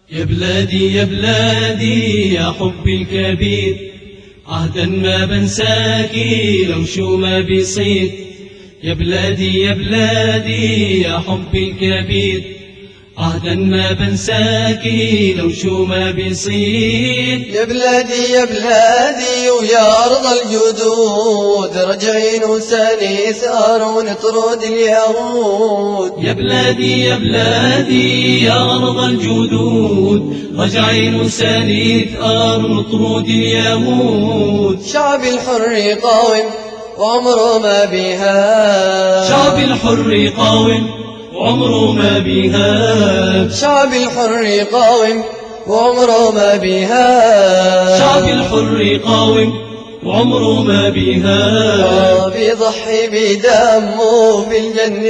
يا بلادي يا بلادي يا حبي الكبير، عهدا ما بنساكي لو شو ما بيصير. يا بلادي يا بلادي يا حبي الكبير، عهدا ما بنساكي لو شو ما بيصير. يا بلادي يا بلادي ويا أرض الجدود، رجعين وساني ثار ونطرد اليهود. يا بلادي يا بلادي يا أرض الجدود، رجعين وساني ثار ونطرد اليهود. شعب الحر قاوم وعمره ما بيهاب، شعب الحر قاوم وعمره ما بيهاب. شعب الحر قاوم وعمره ما بيهاب، شعب الحر قاوم وعمره ما بيهاب. بيضحي بدمه بالجن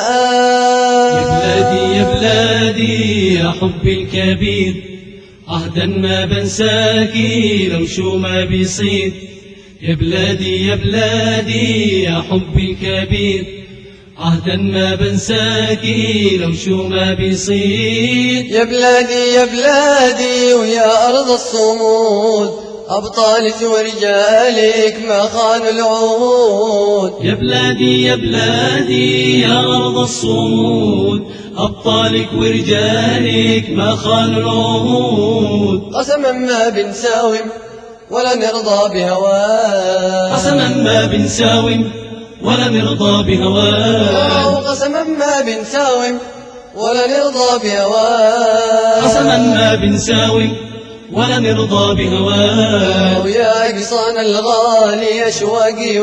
المآب. يا بلادي يا بلادي يا حبي الكبير، عهدا ما بنساكي لو شو ما بيصير. يا بلادي يا بلادي يا حبي الكبير، عهدا ما بنساكي لو شو ما بيصير. يا بلادي يا بلادي ويا أرض الصمود، أبطالك ورجالك ما خانوا العهود. يا بلادي يا بلادي يا أرض الصمود، أبطالك ورجالك ما خانوا العهود. قسما ما بنساوم ولا نرضى بهواه، قسما ما بنساوم ولا نرضى بهواه. قسما ما بنساوم ولا نرضى بهواه، قسما ما بنساوم ولا نرضى بهواه. ويا أقصان الغالي أشواقي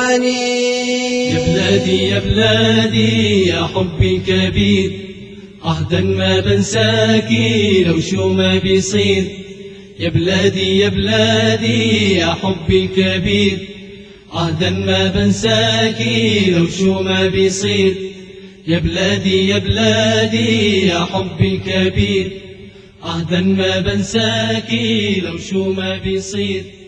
والحنين. يا بلادي يا بلادي يا حبي الكبير، عهدا ما بنساكي لو شو ما بيصير. يا بلادي يا بلادي يا حبي الكبير، عهدا ما بنساكي لو شو ما بيصير. يا بلادي يا بلادي يا حبي الكبير، عهدا ما بنساكي لو شو ما بيصير.